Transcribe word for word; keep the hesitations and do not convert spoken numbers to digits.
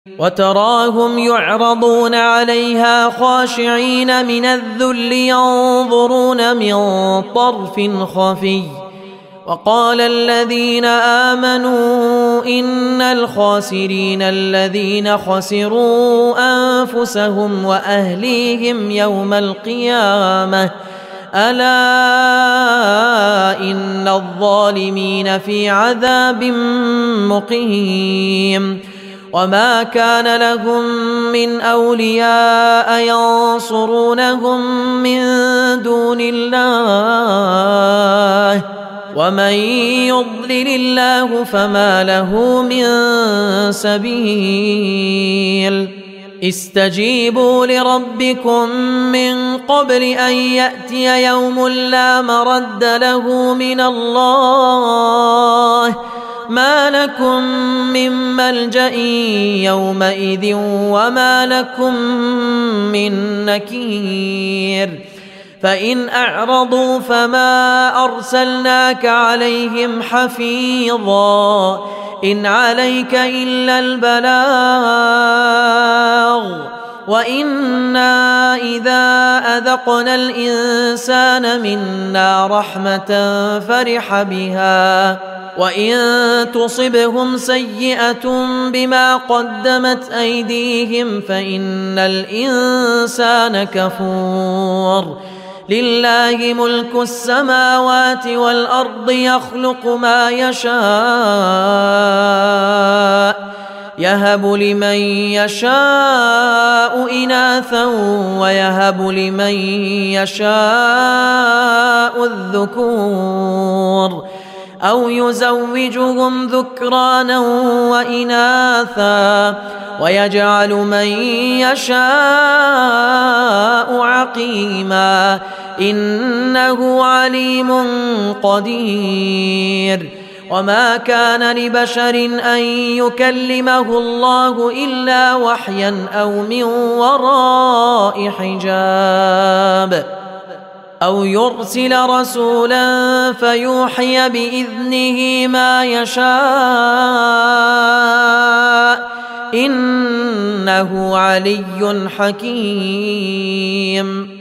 وتراهم يعرضون عليها خاشعين من الذل ينظرون من طرف خفي وقال الذين آمنوا إن الخاسرين الذين خسروا أنفسهم وأهليهم يوم القيامة ألا إن الظالمين في عذاب مقيم وما كان لهم من أولياء ينصرونهم من دون الله ومن يضلل الله فما له من سبيل استجيبوا لربكم من قبل أن يأتي يوم لا مرد له من الله ما لكم من ملجأ يومئذ وما لكم من نكير فإن أعرضوا فما أرسلناك عليهم حفيظا إن عليك إلا البلاغ وإنا إذا أذقنا الإنسان منا رحمة فرح بها وإن تصبهم سيئة بما قدمت أيديهم فإن الإنسان كفور لله ملك السماوات والأرض يخلق ما يشاء يهب لمن يشاء إناثا ويهب لمن يشاء الذكور أو يزوجهم ذكرانا وإناثا ويجعل من يشاء عقيما إنه عليم قدير وما كان لبشر أن يكلمه الله إلا وحيا أو من وراء حجاب أو يرسل رسولا فيوحي بإذنه ما يشاء إنه علي حكيم